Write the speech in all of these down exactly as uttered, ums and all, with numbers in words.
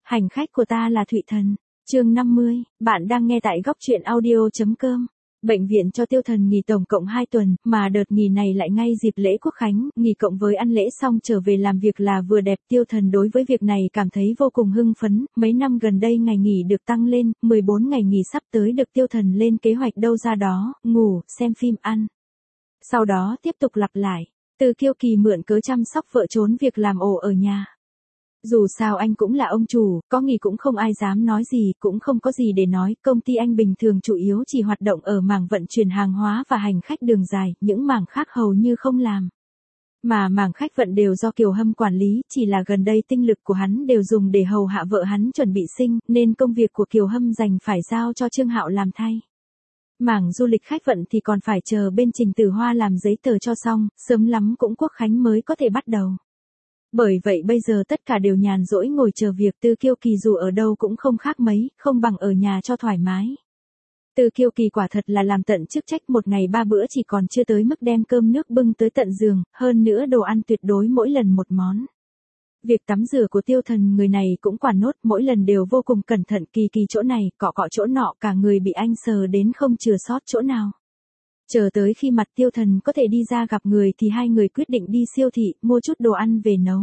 Hành khách của ta là Thụy Thần. Chương năm mươi, bạn đang nghe tại góc truyện audio chấm com. Bệnh viện cho Tiêu Thần nghỉ tổng cộng hai tuần, mà đợt nghỉ này lại ngay dịp lễ Quốc khánh, nghỉ cộng với ăn lễ xong trở về làm việc là vừa đẹp. Tiêu Thần đối với việc này cảm thấy vô cùng hưng phấn, mấy năm gần đây ngày nghỉ được tăng lên, mười bốn ngày nghỉ sắp tới được Tiêu Thần lên kế hoạch đâu ra đó, ngủ, xem phim, ăn. Sau đó tiếp tục lặp lại, Từ Kiêu Kỳ mượn cớ chăm sóc vợ trốn việc làm ổ ở nhà. Dù sao anh cũng là ông chủ, có nghỉ cũng không ai dám nói gì, cũng không có gì để nói, công ty anh bình thường chủ yếu chỉ hoạt động ở mảng vận chuyển hàng hóa và hành khách đường dài, những mảng khác hầu như không làm. Mà mảng khách vận đều do Kiều Hâm quản lý, chỉ là gần đây tinh lực của hắn đều dùng để hầu hạ vợ hắn chuẩn bị sinh, nên công việc của Kiều Hâm dành phải giao cho Trương Hạo làm thay. Mảng du lịch khách vận thì còn phải chờ bên Trình Tử Hoa làm giấy tờ cho xong, sớm lắm cũng Quốc khánh mới có thể bắt đầu. Bởi vậy bây giờ tất cả đều nhàn rỗi ngồi chờ việc. Từ Kiêu Kỳ dù ở đâu cũng không khác mấy, không bằng ở nhà cho thoải mái. Từ Kiêu Kỳ quả thật là làm tận chức trách, một ngày ba bữa chỉ còn chưa tới mức đem cơm nước bưng tới tận giường, hơn nữa đồ ăn tuyệt đối mỗi lần một món. Việc tắm rửa của Tiêu Thần người này cũng quả nốt, mỗi lần đều vô cùng cẩn thận, kỳ kỳ chỗ này, cọ cọ chỗ nọ, cả người bị anh sờ đến không chừa sót chỗ nào. Chờ tới khi mặt Tiêu Thần có thể đi ra gặp người thì hai người quyết định đi siêu thị, mua chút đồ ăn về nấu.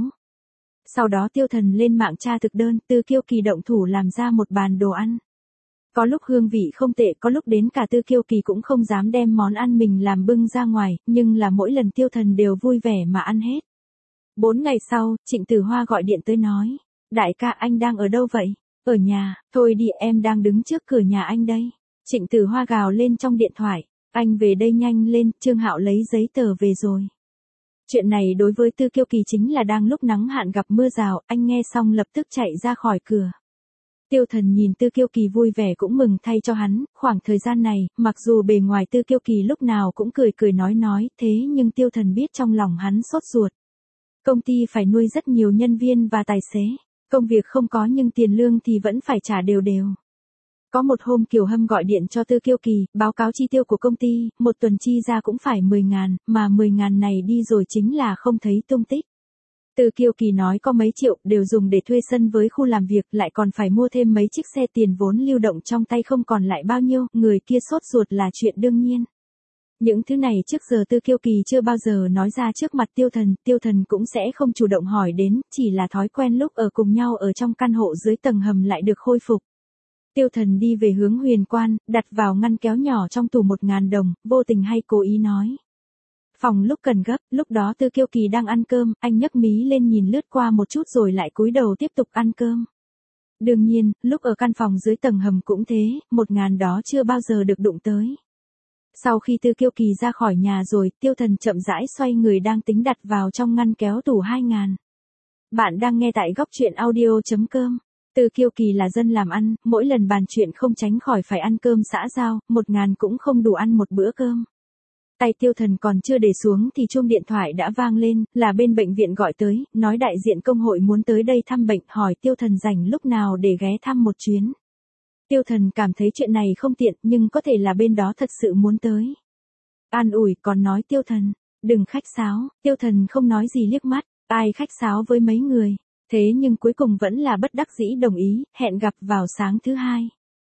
Sau đó Tiêu Thần lên mạng tra thực đơn, Từ Kiêu Kỳ động thủ làm ra một bàn đồ ăn. Có lúc hương vị không tệ, có lúc đến cả Từ Kiêu Kỳ cũng không dám đem món ăn mình làm bưng ra ngoài, nhưng là mỗi lần Tiêu Thần đều vui vẻ mà ăn hết. Bốn ngày sau, Trịnh Tử Hoa gọi điện tới nói, đại ca anh đang ở đâu vậy? Ở nhà, thôi đi em đang đứng trước cửa nhà anh đây. Trịnh Tử Hoa gào lên trong điện thoại. Anh về đây nhanh lên, Trương Hạo lấy giấy tờ về rồi. Chuyện này đối với Từ Kiêu Kỳ chính là đang lúc nắng hạn gặp mưa rào, anh nghe xong lập tức chạy ra khỏi cửa. Tiêu Thần nhìn Từ Kiêu Kỳ vui vẻ cũng mừng thay cho hắn, khoảng thời gian này, mặc dù bề ngoài Từ Kiêu Kỳ lúc nào cũng cười cười nói nói, thế nhưng Tiêu Thần biết trong lòng hắn sốt ruột. Công ty phải nuôi rất nhiều nhân viên và tài xế, công việc không có nhưng tiền lương thì vẫn phải trả đều đều. Có một hôm Kiều Hâm gọi điện cho Từ Kiêu Kỳ, báo cáo chi tiêu của công ty, một tuần chi ra cũng phải mười ngàn, mà mười ngàn này đi rồi chính là không thấy tung tích. Từ Kiêu Kỳ nói có mấy triệu, đều dùng để thuê sân với khu làm việc, lại còn phải mua thêm mấy chiếc xe, tiền vốn lưu động trong tay không còn lại bao nhiêu, người kia sốt ruột là chuyện đương nhiên. Những thứ này trước giờ Từ Kiêu Kỳ chưa bao giờ nói ra trước mặt Tiêu Thần, Tiêu Thần cũng sẽ không chủ động hỏi đến, chỉ là thói quen lúc ở cùng nhau ở trong căn hộ dưới tầng hầm lại được khôi phục. Tiêu Thần đi về hướng Huyền Quan, đặt vào ngăn kéo nhỏ trong tủ một ngàn đồng, vô tình hay cố ý nói. Phòng lúc cần gấp, lúc đó Từ Kiêu Kỳ đang ăn cơm, anh nhấc mí lên nhìn lướt qua một chút rồi lại cúi đầu tiếp tục ăn cơm. Đương nhiên, lúc ở căn phòng dưới tầng hầm cũng thế, một ngàn đó chưa bao giờ được đụng tới. Sau khi Từ Kiêu Kỳ ra khỏi nhà rồi, Tiêu Thần chậm rãi xoay người đang tính đặt vào trong ngăn kéo tủ hai ngàn. Bạn đang nghe tại góc truyện audio chấm com. Từ Kiêu Kỳ là dân làm ăn, mỗi lần bàn chuyện không tránh khỏi phải ăn cơm xã giao, một ngàn cũng không đủ ăn một bữa cơm. Tay Tiêu Thần còn chưa để xuống thì chuông điện thoại đã vang lên, là bên bệnh viện gọi tới, nói đại diện công hội muốn tới đây thăm bệnh, hỏi Tiêu Thần rảnh lúc nào để ghé thăm một chuyến. Tiêu Thần cảm thấy chuyện này không tiện, nhưng có thể là bên đó thật sự muốn tới. An ủi còn nói Tiêu Thần, đừng khách sáo. Tiêu Thần không nói gì, liếc mắt, ai khách sáo với mấy người. Thế nhưng cuối cùng vẫn là bất đắc dĩ đồng ý, hẹn gặp vào sáng thứ hai.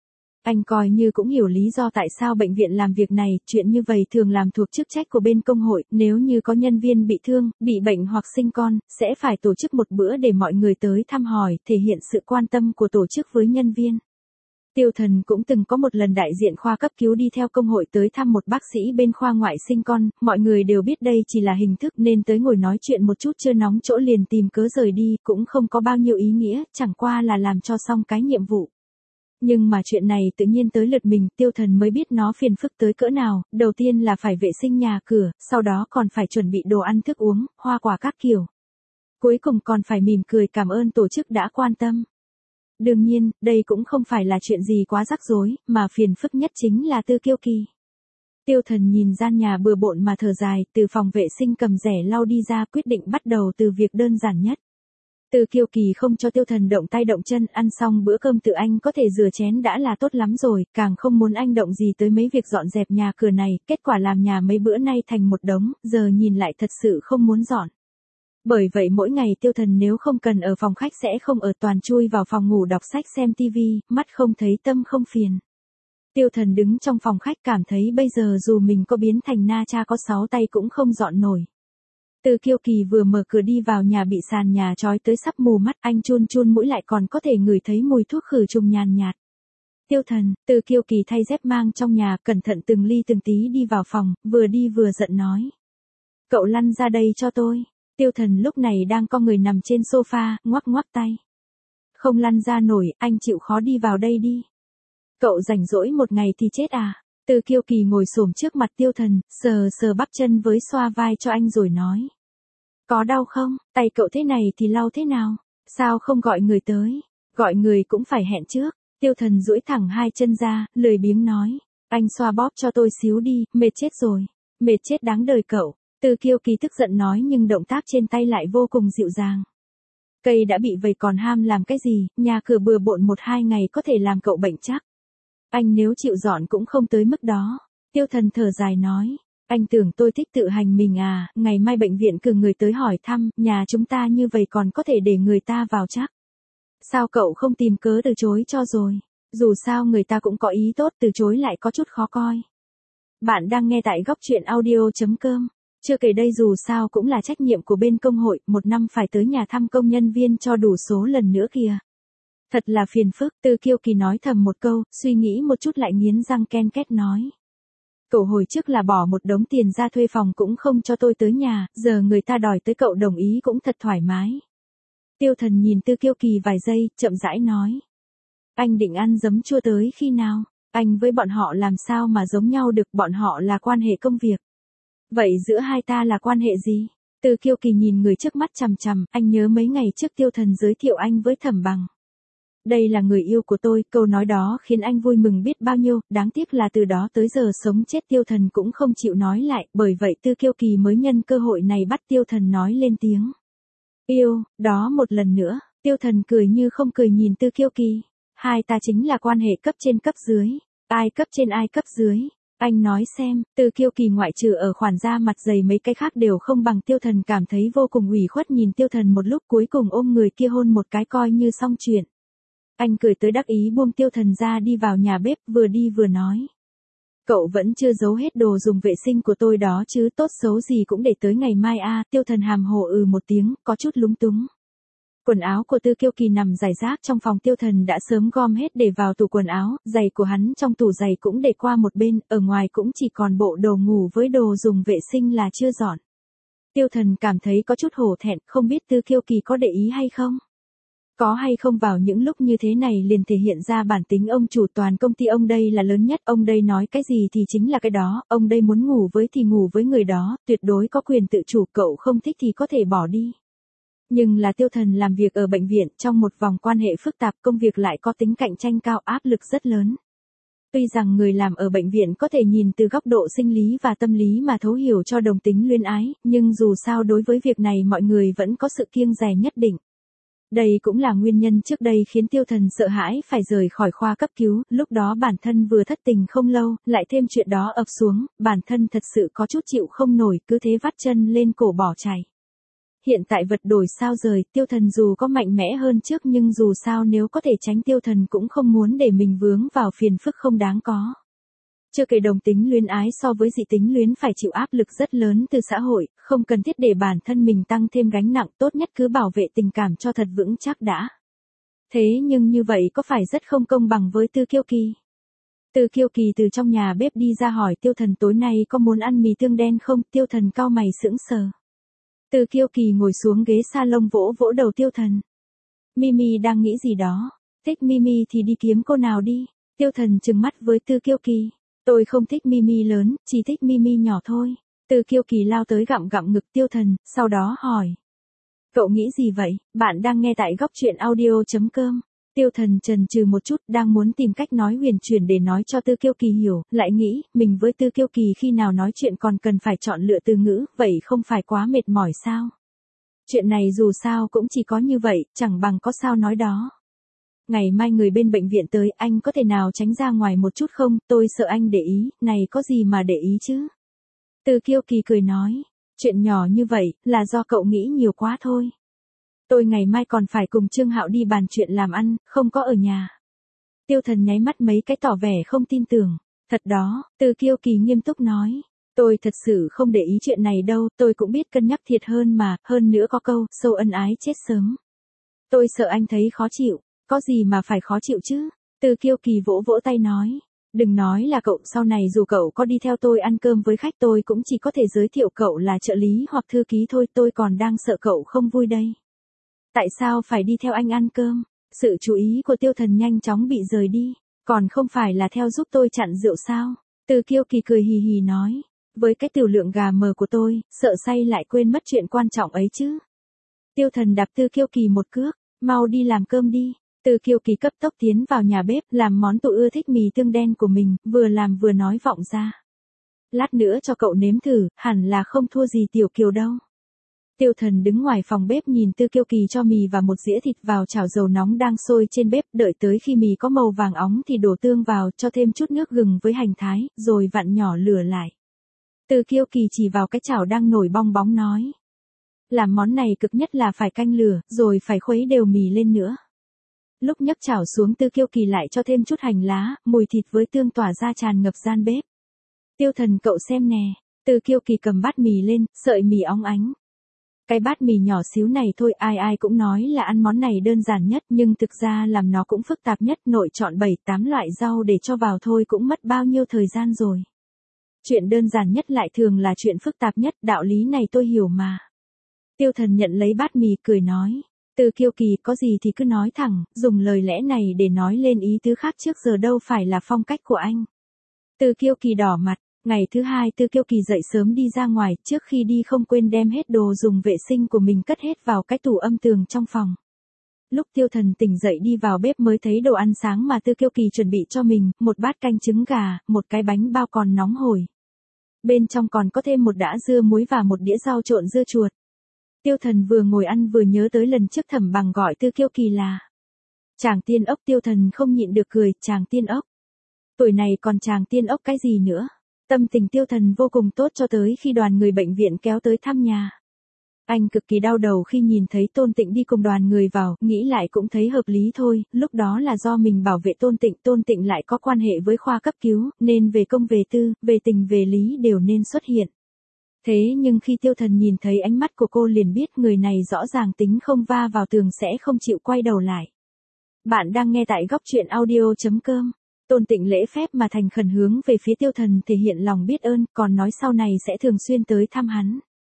Anh coi như cũng hiểu lý do tại sao bệnh viện làm việc này, chuyện như vậy thường làm thuộc chức trách của bên công hội, nếu như có nhân viên bị thương, bị bệnh hoặc sinh con, sẽ phải tổ chức một bữa để mọi người tới thăm hỏi, thể hiện sự quan tâm của tổ chức với nhân viên. Tiêu Thần cũng từng có một lần đại diện khoa cấp cứu đi theo công hội tới thăm một bác sĩ bên khoa ngoại sinh con, mọi người đều biết đây chỉ là hình thức nên tới ngồi nói chuyện một chút chưa nóng chỗ liền tìm cớ rời đi, cũng không có bao nhiêu ý nghĩa, chẳng qua là làm cho xong cái nhiệm vụ. Nhưng mà chuyện này tự nhiên tới lượt mình, Tiêu Thần mới biết nó phiền phức tới cỡ nào, đầu tiên là phải vệ sinh nhà cửa, sau đó còn phải chuẩn bị đồ ăn thức uống, hoa quả các kiểu. Cuối cùng còn phải mỉm cười cảm ơn tổ chức đã quan tâm. Đương nhiên, đây cũng không phải là chuyện gì quá rắc rối, mà phiền phức nhất chính là Từ Kiêu Kỳ. Tiêu Thần nhìn gian nhà bừa bộn mà thở dài, từ phòng vệ sinh cầm rẻ lau đi ra, quyết định bắt đầu từ việc đơn giản nhất. Từ Kiêu Kỳ không cho Tiêu Thần động tay động chân, ăn xong bữa cơm tự anh có thể rửa chén đã là tốt lắm rồi, càng không muốn anh động gì tới mấy việc dọn dẹp nhà cửa này, kết quả làm nhà mấy bữa nay thành một đống, giờ nhìn lại thật sự không muốn dọn. Bởi vậy mỗi ngày Tiêu Thần nếu không cần ở phòng khách sẽ không ở, toàn chui vào phòng ngủ đọc sách xem tivi, mắt không thấy tâm không phiền. Tiêu Thần đứng trong phòng khách cảm thấy bây giờ dù mình có biến thành na cha có sáu tay cũng không dọn nổi. Từ Kiêu Kỳ vừa mở cửa đi vào nhà bị sàn nhà trói tới sắp mù mắt, anh chun chun mũi lại còn có thể ngửi thấy mùi thuốc khử trùng nhàn nhạt. Tiêu Thần, Từ Kiêu Kỳ thay dép mang trong nhà, cẩn thận từng ly từng tí đi vào phòng, vừa đi vừa giận nói. Cậu lăn ra đây cho tôi. Tiêu Thần lúc này đang co người nằm trên sofa, ngoắc ngoắc tay. Không lăn ra nổi, anh chịu khó đi vào đây đi. Cậu rảnh rỗi một ngày thì chết à? Từ Kiêu Kỳ ngồi xổm trước mặt Tiêu Thần, sờ sờ bắp chân với xoa vai cho anh rồi nói. Có đau không? Tay cậu thế này thì lau thế nào? Sao không gọi người tới? Gọi người cũng phải hẹn trước. Tiêu Thần duỗi thẳng hai chân ra, lười biếng nói. Anh xoa bóp cho tôi xíu đi, mệt chết rồi. Mệt chết đáng đời cậu. Từ Kiêu Kỳ tức giận nói nhưng động tác trên tay lại vô cùng dịu dàng. Cây đã bị vầy còn ham làm cái gì, nhà cửa bừa bộn một hai ngày có thể làm cậu bệnh chắc. Anh nếu chịu dọn cũng không tới mức đó. Tiêu Thần thở dài nói. Anh tưởng tôi thích tự hành mình à, ngày mai bệnh viện cử người tới hỏi thăm, nhà chúng ta như vậy còn có thể để người ta vào chắc. Sao cậu không tìm cớ từ chối cho rồi? Dù sao người ta cũng có ý tốt, từ chối lại có chút khó coi. Bạn đang nghe tại góc truyện audio chấm com. Chưa kể đây dù sao cũng là trách nhiệm của bên công hội, một năm phải tới nhà thăm công nhân viên cho đủ số lần nữa kìa. Thật là phiền phức, Từ Kiêu Kỳ nói thầm một câu, suy nghĩ một chút lại nghiến răng ken két nói. Cậu hồi trước là bỏ một đống tiền ra thuê phòng cũng không cho tôi tới nhà, giờ người ta đòi tới cậu đồng ý cũng thật thoải mái. Tiêu Thần nhìn Từ Kiêu Kỳ vài giây, chậm rãi nói. Anh định ăn giấm chua tới khi nào? Anh với bọn họ làm sao mà giống nhau được, bọn họ là quan hệ công việc. Vậy giữa hai ta là quan hệ gì? Từ Kiêu Kỳ nhìn người trước mắt chằm chằm, anh nhớ mấy ngày trước Tiêu Thần giới thiệu anh với Thẩm Bằng. Đây là người yêu của tôi, câu nói đó khiến anh vui mừng biết bao nhiêu, đáng tiếc là từ đó tới giờ sống chết Tiêu Thần cũng không chịu nói lại, bởi vậy Từ Kiêu Kỳ mới nhân cơ hội này bắt Tiêu Thần nói lên tiếng. Yêu, đó một lần nữa, Tiêu Thần cười như không cười nhìn Từ Kiêu Kỳ. Hai ta chính là quan hệ cấp trên cấp dưới, ai cấp trên ai cấp dưới. Anh nói xem, Từ Kiêu Kỳ ngoại trừ ở khoản da mặt dày mấy cái khác đều không bằng. Tiêu Thần cảm thấy vô cùng ủy khuất nhìn Tiêu Thần một lúc, cuối cùng ôm người kia hôn một cái coi như xong chuyện. Anh cười tới đắc ý buông Tiêu Thần ra đi vào nhà bếp, vừa đi vừa nói. Cậu vẫn chưa giấu hết đồ dùng vệ sinh của tôi đó chứ, tốt xấu gì cũng để tới ngày mai à. Tiêu Thần hàm hồ ừ một tiếng, có chút lúng túng. Quần áo của Từ Kiêu Kỳ nằm rải rác trong phòng, Tiêu Thần đã sớm gom hết để vào tủ quần áo, giày của hắn trong tủ giày cũng để qua một bên, ở ngoài cũng chỉ còn bộ đồ ngủ với đồ dùng vệ sinh là chưa dọn. Tiêu Thần cảm thấy có chút hổ thẹn, không biết Từ Kiêu Kỳ có để ý hay không? Có hay không vào những lúc như thế này liền thể hiện ra bản tính ông chủ, toàn công ty ông đây là lớn nhất, ông đây nói cái gì thì chính là cái đó, ông đây muốn ngủ với thì ngủ với người đó, tuyệt đối có quyền tự chủ, cậu không thích thì có thể bỏ đi. Nhưng là Tiêu Thần làm việc ở bệnh viện, trong một vòng quan hệ phức tạp, công việc lại có tính cạnh tranh cao, áp lực rất lớn. Tuy rằng người làm ở bệnh viện có thể nhìn từ góc độ sinh lý và tâm lý mà thấu hiểu cho đồng tính luyến ái, nhưng dù sao đối với việc này mọi người vẫn có sự kiêng dè nhất định. Đây cũng là nguyên nhân trước đây khiến Tiêu Thần sợ hãi phải rời khỏi khoa cấp cứu, lúc đó bản thân vừa thất tình không lâu, lại thêm chuyện đó ập xuống, bản thân thật sự có chút chịu không nổi, cứ thế vắt chân lên cổ bỏ chạy. Hiện tại vật đổi sao rời, Tiêu Thần dù có mạnh mẽ hơn trước nhưng dù sao nếu có thể tránh, Tiêu Thần cũng không muốn để mình vướng vào phiền phức không đáng có. Chưa kể đồng tính luyến ái so với dị tính luyến phải chịu áp lực rất lớn từ xã hội, không cần thiết để bản thân mình tăng thêm gánh nặng, tốt nhất cứ bảo vệ tình cảm cho thật vững chắc đã. Thế nhưng như vậy có phải rất không công bằng với Từ Kiêu Kỳ? Từ Kiêu Kỳ từ trong nhà bếp đi ra hỏi Tiêu Thần tối nay có muốn ăn mì tương đen không? Tiêu Thần cau mày sững sờ. Từ Kiêu Kỳ ngồi xuống ghế salon vỗ vỗ đầu Tiêu Thần. Mimi đang nghĩ gì đó? Thích Mimi thì đi kiếm cô nào đi. Tiêu Thần trừng mắt với Từ Kiêu Kỳ. Tôi không thích Mimi lớn, chỉ thích Mimi nhỏ thôi. Từ Kiêu Kỳ lao tới gặm gặm ngực Tiêu Thần, sau đó hỏi. Cậu nghĩ gì vậy? Bạn đang nghe tại góc truyện audio chấm com. Tiêu Thần chần chừ một chút, đang muốn tìm cách nói huyền chuyển để nói cho Từ Kiêu Kỳ hiểu, lại nghĩ, mình với Từ Kiêu Kỳ khi nào nói chuyện còn cần phải chọn lựa từ ngữ, vậy không phải quá mệt mỏi sao? Chuyện này dù sao cũng chỉ có như vậy, chẳng bằng có sao nói đó. Ngày mai người bên bệnh viện tới, anh có thể nào tránh ra ngoài một chút không? Tôi sợ anh để ý, này có gì mà để ý chứ? Từ Kiêu Kỳ cười nói. Chuyện nhỏ như vậy, là do cậu nghĩ nhiều quá thôi. Tôi ngày mai còn phải cùng Trương Hạo đi bàn chuyện làm ăn, không có ở nhà. Tiêu Thần nháy mắt mấy cái tỏ vẻ không tin tưởng. Thật đó, Từ Kiêu Kỳ nghiêm túc nói. Tôi thật sự không để ý chuyện này đâu, tôi cũng biết cân nhắc thiệt hơn mà, hơn nữa có câu, sâu ân ái chết sớm. Tôi sợ anh thấy khó chịu, có gì mà phải khó chịu chứ? Từ Kiêu Kỳ vỗ vỗ tay nói. Đừng nói là cậu, sau này dù cậu có đi theo tôi ăn cơm với khách tôi cũng chỉ có thể giới thiệu cậu là trợ lý hoặc thư ký thôi, tôi còn đang sợ cậu không vui đây. Tại sao phải đi theo anh ăn cơm? Sự chú ý của Tiêu Thần nhanh chóng bị rời đi, còn không phải là theo giúp tôi chặn rượu sao? Từ Kiêu Kỳ cười hì hì nói, với cái tiểu lượng gà mờ của tôi, sợ say lại quên mất chuyện quan trọng ấy chứ. Tiêu Thần đạp Từ Kiêu Kỳ một cước, mau đi làm cơm đi. Từ Kiêu Kỳ cấp tốc tiến vào nhà bếp làm món tôi ưa thích mì tương đen của mình, vừa làm vừa nói vọng ra. Lát nữa cho cậu nếm thử, hẳn là không thua gì Tiểu Kiều đâu. Tiêu Thần đứng ngoài phòng bếp nhìn Từ Kiêu Kỳ cho mì và một dĩa thịt vào chảo dầu nóng đang sôi trên bếp, đợi tới khi mì có màu vàng óng thì đổ tương vào, cho thêm chút nước gừng với hành thái, rồi vặn nhỏ lửa lại. Từ Kiêu Kỳ chỉ vào cái chảo đang nổi bong bóng nói. Làm món này cực nhất là phải canh lửa, rồi phải khuấy đều mì lên nữa. Lúc nhấc chảo xuống Từ Kiêu Kỳ lại cho thêm chút hành lá, mùi thịt với tương tỏa ra tràn ngập gian bếp. Tiêu Thần cậu xem nè, Từ Kiêu Kỳ cầm bát mì lên, sợi mì óng ánh. Cái bát mì nhỏ xíu này thôi ai ai cũng nói là ăn món này đơn giản nhất nhưng thực ra làm nó cũng phức tạp nhất, nội chọn bảy tám loại rau để cho vào thôi cũng mất bao nhiêu thời gian rồi. Chuyện đơn giản nhất lại thường là chuyện phức tạp nhất, đạo lý này tôi hiểu mà. Tiêu Thần nhận lấy bát mì cười nói. Từ Kiêu Kỳ có gì thì cứ nói thẳng, dùng lời lẽ này để nói lên ý tứ khác trước giờ đâu phải là phong cách của anh. Từ Kiêu Kỳ đỏ mặt, ngày thứ hai Từ Kiêu Kỳ dậy sớm đi ra ngoài, trước khi đi không quên đem hết đồ dùng vệ sinh của mình cất hết vào cái tủ âm tường trong phòng. Lúc Tiêu Thần tỉnh dậy đi vào bếp mới thấy đồ ăn sáng mà Từ Kiêu Kỳ chuẩn bị cho mình, một bát canh trứng gà, một cái bánh bao còn nóng hổi. Bên trong còn có thêm một đĩa dưa muối và một đĩa rau trộn dưa chuột. Tiêu Thần vừa ngồi ăn vừa nhớ tới lần trước Thẩm Bằng gọi Từ Kiêu Kỳ là chàng tiên ốc. Tiêu Thần không nhịn được cười, chàng tiên ốc. Tuổi này còn chàng tiên ốc cái gì nữa. Tâm tình Tiêu Thần vô cùng tốt cho tới khi đoàn người bệnh viện kéo tới thăm nhà. Anh cực kỳ đau đầu khi nhìn thấy Tôn Tịnh đi cùng đoàn người vào, nghĩ lại cũng thấy hợp lý thôi, lúc đó là do mình bảo vệ Tôn Tịnh, Tôn Tịnh lại có quan hệ với khoa cấp cứu, nên về công về tư, về tình về lý đều nên xuất hiện. Thế nhưng khi Tiêu Thần nhìn thấy ánh mắt của cô liền biết người này rõ ràng tính không va vào tường sẽ không chịu quay đầu lại. Bạn đang nghe tại góc truyện audio chấm com. Tôn Tịnh lễ phép mà thành khẩn hướng về phía Tiêu Thần thể hiện lòng biết ơn, còn nói sau này sẽ thường xuyên tới thăm hắn.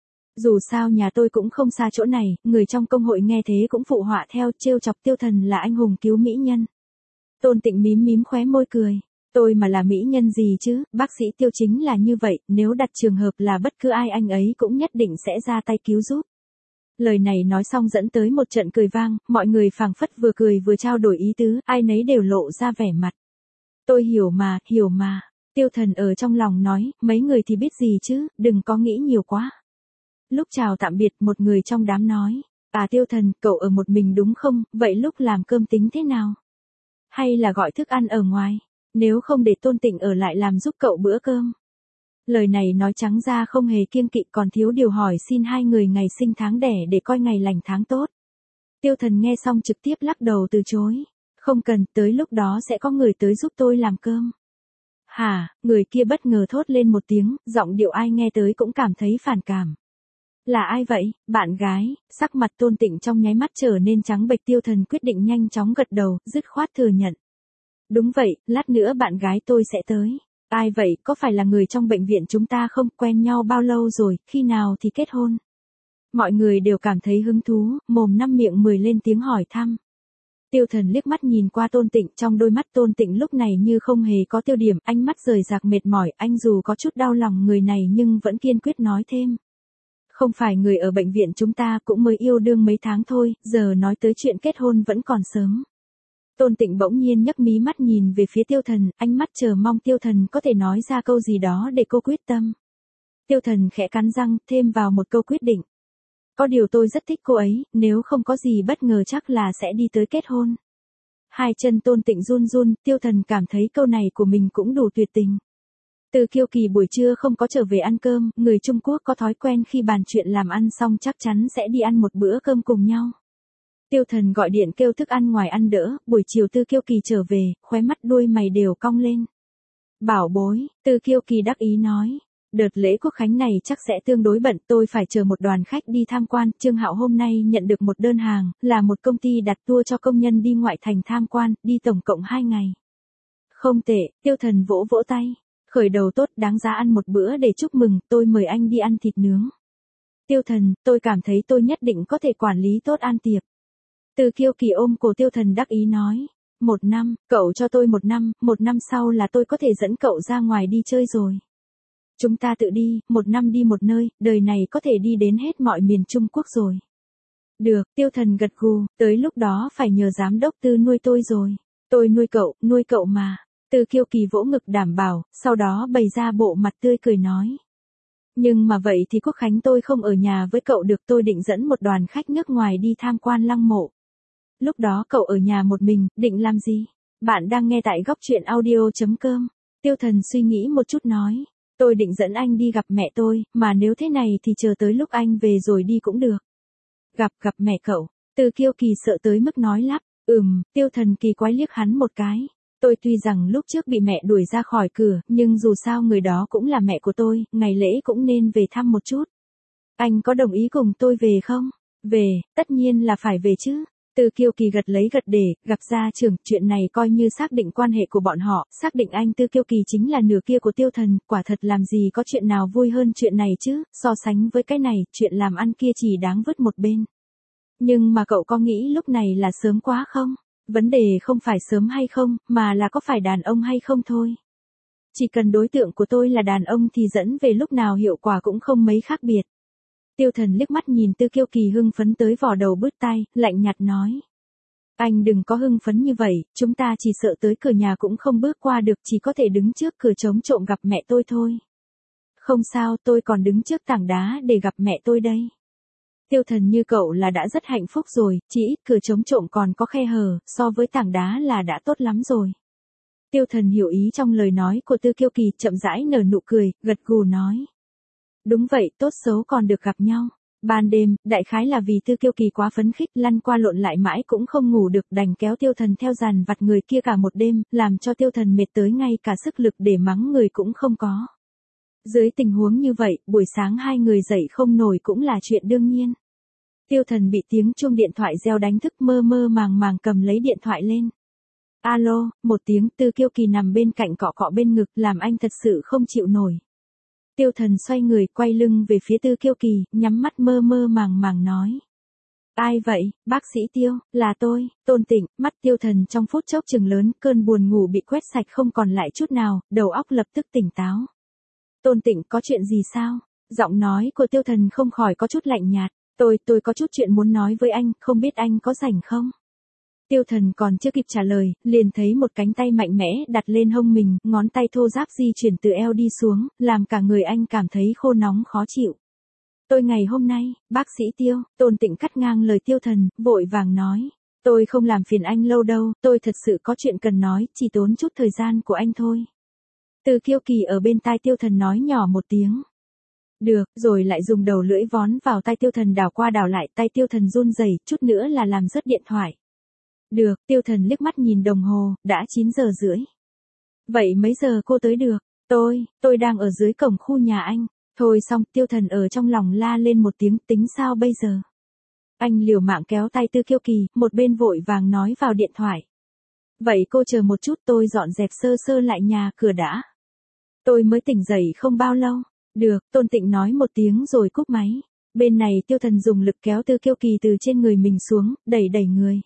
Dù sao nhà tôi cũng không xa chỗ này, người trong công hội nghe thế cũng phụ họa theo, trêu chọc Tiêu Thần là anh hùng cứu mỹ nhân. Tôn Tịnh mím mím khóe môi cười. Tôi mà là mỹ nhân gì chứ, bác sĩ Tiêu chính là như vậy, nếu đặt trường hợp là bất cứ ai anh ấy cũng nhất định sẽ ra tay cứu giúp. Lời này nói xong dẫn tới một trận cười vang, mọi người phảng phất vừa cười vừa trao đổi ý tứ, ai nấy đều lộ ra vẻ mặt. Tôi hiểu mà, hiểu mà. Tiêu Thần ở trong lòng nói, mấy người thì biết gì chứ, đừng có nghĩ nhiều quá. Lúc chào tạm biệt một người trong đám nói, à Tiêu Thần, cậu ở một mình đúng không, vậy lúc làm cơm tính thế nào? Hay là gọi thức ăn ở ngoài? Nếu không để Tôn Tịnh ở lại làm giúp cậu bữa cơm. Lời này nói trắng ra không hề kiêng kỵ, còn thiếu điều hỏi xin hai người ngày sinh tháng đẻ để coi ngày lành tháng tốt. Tiêu Thần nghe xong trực tiếp lắc đầu từ chối. Không cần, tới lúc đó sẽ có người tới giúp tôi làm cơm. Hả, người kia bất ngờ thốt lên một tiếng, giọng điệu ai nghe tới cũng cảm thấy phản cảm. Là ai vậy, bạn gái? Sắc mặt Tôn Tịnh trong nháy mắt trở nên trắng bệch. Tiêu Thần quyết định nhanh chóng gật đầu, dứt khoát thừa nhận. Đúng vậy, lát nữa bạn gái tôi sẽ tới. Ai vậy, có phải là người trong bệnh viện chúng ta không? Quen nhau bao lâu rồi, khi nào thì kết hôn? Mọi người đều cảm thấy hứng thú, mồm năm miệng mười lên tiếng hỏi thăm. Tiêu Thần liếc mắt nhìn qua Tôn Tịnh, trong đôi mắt Tôn Tịnh lúc này như không hề có tiêu điểm, ánh mắt rời rạc mệt mỏi, anh dù có chút đau lòng người này nhưng vẫn kiên quyết nói thêm. Không phải người ở bệnh viện chúng ta, cũng mới yêu đương mấy tháng thôi, giờ nói tới chuyện kết hôn vẫn còn sớm. Tôn Tịnh bỗng nhiên nhấc mí mắt nhìn về phía Tiêu Thần, ánh mắt chờ mong Tiêu Thần có thể nói ra câu gì đó để cô quyết tâm. Tiêu Thần khẽ cắn răng, thêm vào một câu quyết định. Có điều tôi rất thích cô ấy, nếu không có gì bất ngờ chắc là sẽ đi tới kết hôn. Hai chân Tôn Tịnh run run, Tiêu Thần cảm thấy câu này của mình cũng đủ tuyệt tình. Từ Kiêu Kỳ buổi trưa không có trở về ăn cơm, người Trung Quốc có thói quen khi bàn chuyện làm ăn xong chắc chắn sẽ đi ăn một bữa cơm cùng nhau. Tiêu Thần gọi điện kêu thức ăn ngoài ăn đỡ, buổi chiều Từ Kiêu Kỳ trở về, khóe mắt đuôi mày đều cong lên. Bảo bối, Từ Kiêu Kỳ đắc ý nói. Đợt lễ Quốc khánh này chắc sẽ tương đối bận, tôi phải chờ một đoàn khách đi tham quan. Trương Hạo hôm nay nhận được một đơn hàng, là một công ty đặt tour cho công nhân đi ngoại thành tham quan, đi tổng cộng hai ngày. Không tệ, Tiêu Thần vỗ vỗ tay. Khởi đầu tốt, đáng giá ăn một bữa để chúc mừng, tôi mời anh đi ăn thịt nướng. Tiêu Thần, tôi cảm thấy tôi nhất định có thể quản lý tốt ăn tiệc. Từ Kiêu Kỳ ôm cổ Tiêu Thần đắc ý nói. Một năm, cậu cho tôi một năm, một năm sau là tôi có thể dẫn cậu ra ngoài đi chơi rồi. Chúng ta tự đi, một năm đi một nơi, đời này có thể đi đến hết mọi miền Trung Quốc rồi. Được, Tiêu Thần gật gù, tới lúc đó phải nhờ giám đốc Tư nuôi tôi rồi. Tôi nuôi cậu, nuôi cậu mà. Từ Kiêu Kỳ vỗ ngực đảm bảo, sau đó bày ra bộ mặt tươi cười nói. Nhưng mà vậy thì Quốc khánh tôi không ở nhà với cậu được, tôi định dẫn một đoàn khách nước ngoài đi tham quan lăng mộ. Lúc đó cậu ở nhà một mình, định làm gì? Bạn đang nghe tại góc truyện audio chấm com. Tiêu Thần suy nghĩ một chút nói. Tôi định dẫn anh đi gặp mẹ tôi, mà nếu thế này thì chờ tới lúc anh về rồi đi cũng được. Gặp, gặp mẹ cậu. Từ Kiêu Kỳ sợ tới mức nói lắp. Ừm, Tiêu Thần kỳ quái liếc hắn một cái. Tôi tuy rằng lúc trước bị mẹ đuổi ra khỏi cửa, nhưng dù sao người đó cũng là mẹ của tôi, ngày lễ cũng nên về thăm một chút. Anh có đồng ý cùng tôi về không? Về, tất nhiên là phải về chứ. Từ Kiêu Kỳ gật lấy gật để, gặp gia trưởng, chuyện này coi như xác định quan hệ của bọn họ, xác định anh Từ Kiêu Kỳ chính là nửa kia của Tiêu Thần, quả thật làm gì có chuyện nào vui hơn chuyện này chứ, so sánh với cái này, chuyện làm ăn kia chỉ đáng vứt một bên. Nhưng mà cậu có nghĩ lúc này là sớm quá không? Vấn đề không phải sớm hay không, mà là có phải đàn ông hay không thôi. Chỉ cần đối tượng của tôi là đàn ông thì dẫn về lúc nào hiệu quả cũng không mấy khác biệt. Tiêu Thần liếc mắt nhìn Từ Kiêu Kỳ hưng phấn tới vò đầu bứt tai, lạnh nhạt nói. Anh đừng có hưng phấn như vậy, chúng ta chỉ sợ tới cửa nhà cũng không bước qua được, chỉ có thể đứng trước cửa trống trộm gặp mẹ tôi thôi. Không sao, tôi còn đứng trước tảng đá để gặp mẹ tôi đây. Tiêu Thần như cậu là đã rất hạnh phúc rồi, chỉ ít cửa trống trộm còn có khe hở, so với tảng đá là đã tốt lắm rồi. Tiêu Thần hiểu ý trong lời nói của Từ Kiêu Kỳ, chậm rãi nở nụ cười, gật gù nói. Đúng vậy, tốt xấu còn được gặp nhau. Ban đêm, đại khái là vì Từ Kiêu Kỳ quá phấn khích, lăn qua lộn lại mãi cũng không ngủ được, đành kéo Tiêu Thần theo dàn vặt người kia cả một đêm, làm cho Tiêu Thần mệt tới ngay cả sức lực để mắng người cũng không có. Dưới tình huống như vậy, buổi sáng hai người dậy không nổi cũng là chuyện đương nhiên. Tiêu Thần bị tiếng chuông điện thoại reo đánh thức, mơ mơ màng màng cầm lấy điện thoại lên. Alo, một tiếng. Từ Kiêu Kỳ nằm bên cạnh cọ cọ bên ngực, làm anh thật sự không chịu nổi. Tiêu Thần xoay người, quay lưng về phía Từ Kiêu Kỳ, nhắm mắt mơ mơ màng màng nói. Ai vậy, bác sĩ Tiêu, là tôi, Tôn Tịnh. Mắt Tiêu Thần trong phút chốc trừng lớn, cơn buồn ngủ bị quét sạch không còn lại chút nào, đầu óc lập tức tỉnh táo. Tôn Tịnh, có chuyện gì sao? Giọng nói của Tiêu Thần không khỏi có chút lạnh nhạt. Tôi, tôi có chút chuyện muốn nói với anh, không biết anh có rảnh không? Tiêu Thần còn chưa kịp trả lời, liền thấy một cánh tay mạnh mẽ đặt lên hông mình, ngón tay thô ráp di chuyển từ eo đi xuống, làm cả người anh cảm thấy khô nóng khó chịu. Tôi ngày hôm nay, bác sĩ Tiêu, Tôn Tịnh cắt ngang lời Tiêu Thần, vội vàng nói. Tôi không làm phiền anh lâu đâu, tôi thật sự có chuyện cần nói, chỉ tốn chút thời gian của anh thôi. Từ Kiêu Kỳ ở bên tai Tiêu Thần nói nhỏ một tiếng. Được, rồi lại dùng đầu lưỡi vón vào tai Tiêu Thần đảo qua đảo lại, tay Tiêu Thần run rẩy, chút nữa là làm rớt điện thoại. Được, Tiêu Thần liếc mắt nhìn đồng hồ, đã chín giờ rưỡi. Vậy mấy giờ cô tới được? Tôi, tôi đang ở dưới cổng khu nhà anh. Thôi xong, Tiêu Thần ở trong lòng la lên một tiếng, tính sao bây giờ? Anh liều mạng kéo tay Từ Kiêu Kỳ, một bên vội vàng nói vào điện thoại. Vậy cô chờ một chút, tôi dọn dẹp sơ sơ lại nhà cửa đã. Tôi mới tỉnh dậy không bao lâu. Được, Tôn Tịnh nói một tiếng rồi cúp máy. Bên này Tiêu Thần dùng lực kéo Từ Kiêu Kỳ từ trên người mình xuống, đẩy đẩy người.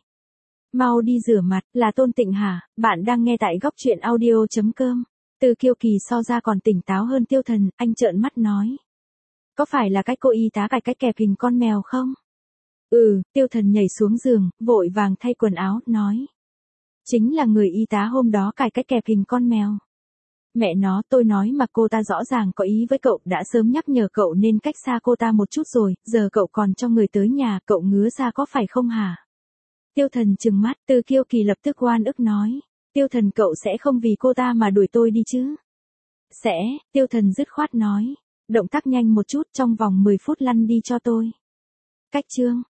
Mau đi rửa mặt, là Tôn Tịnh hả? Bạn đang nghe tại góc truyện audio chấm com. Từ Kiêu Kỳ so ra còn tỉnh táo hơn Tiêu Thần, anh trợn mắt nói. Có phải là cái cô y tá cài cái kẹp hình con mèo không? Ừ, Tiêu Thần nhảy xuống giường, vội vàng thay quần áo, nói. Chính là người y tá hôm đó cài cái kẹp hình con mèo. Mẹ nó, tôi nói mà cô ta rõ ràng có ý với cậu, đã sớm nhắc nhở cậu nên cách xa cô ta một chút rồi, giờ cậu còn cho người tới nhà, cậu ngứa ra có phải không hả? Tiêu Thần trừng mắt, Từ Kiêu Kỳ lập tức oan ức nói. Tiêu Thần cậu sẽ không vì cô ta mà đuổi tôi đi chứ? Sẽ, Tiêu Thần dứt khoát nói. Động tác nhanh một chút, trong vòng mười phút lăn đi cho tôi. Cách chương.